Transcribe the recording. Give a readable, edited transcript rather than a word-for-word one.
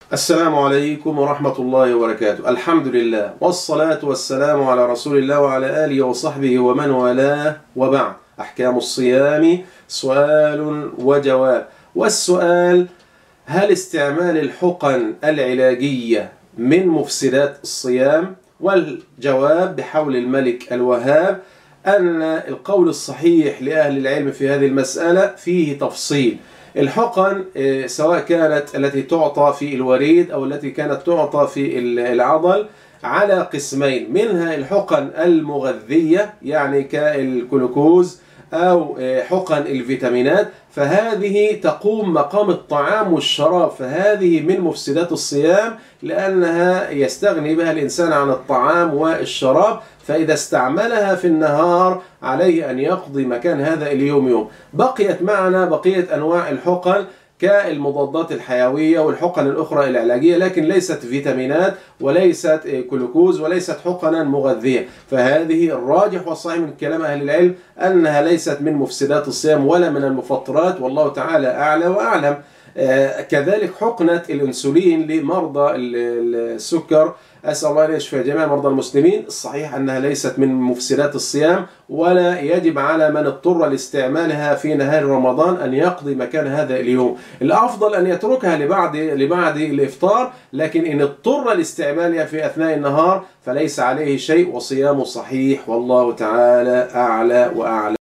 السلام عليكم ورحمة الله وبركاته. الحمد لله والصلاة والسلام على رسول الله وعلى آله وصحبه ومن والاه، وبعد. أحكام الصيام سؤال وجواب. والسؤال: هل استعمال الحقن العلاجية من مفسدات الصيام؟ والجواب بحول الملك الوهاب أن القول الصحيح لأهل العلم في هذه المسألة فيه تفصيل. الحقن سواء كانت التي تعطى في الوريد أو التي كانت تعطى في العضل على قسمين، منها الحقن المغذية يعني كالجلوكوز أو حقن الفيتامينات، فهذه تقوم مقام الطعام والشراب، فهذه من مفسدات الصيام لأنها يستغني بها الإنسان عن الطعام والشراب، فإذا استعملها في النهار عليه أن يقضي مكان هذا اليوم يوم. بقيت معنا بقية أنواع الحقن كالمضادات الحيوية والحقن الأخرى العلاجية، لكن ليست فيتامينات وليست جلوكوز وليست حقنا مغذية، فهذه الراجح والصحيح من كلام أهل العلم أنها ليست من مفسدات الصيام ولا من المفطرات، والله تعالى أعلى وأعلم. كذلك حقنة الأنسولين لمرضى السكر، أسأل الله أن يشفي جميع مرضى المسلمين، الصحيح أنها ليست من مفسدات الصيام، ولا يجب على من اضطر لاستعمالها في نهار رمضان أن يقضي مكان هذا اليوم. الأفضل أن يتركها لبعد الإفطار، لكن إن اضطر لاستعمالها في أثناء النهار فليس عليه شيء وصيامه صحيح، والله تعالى أعلى وأعلم.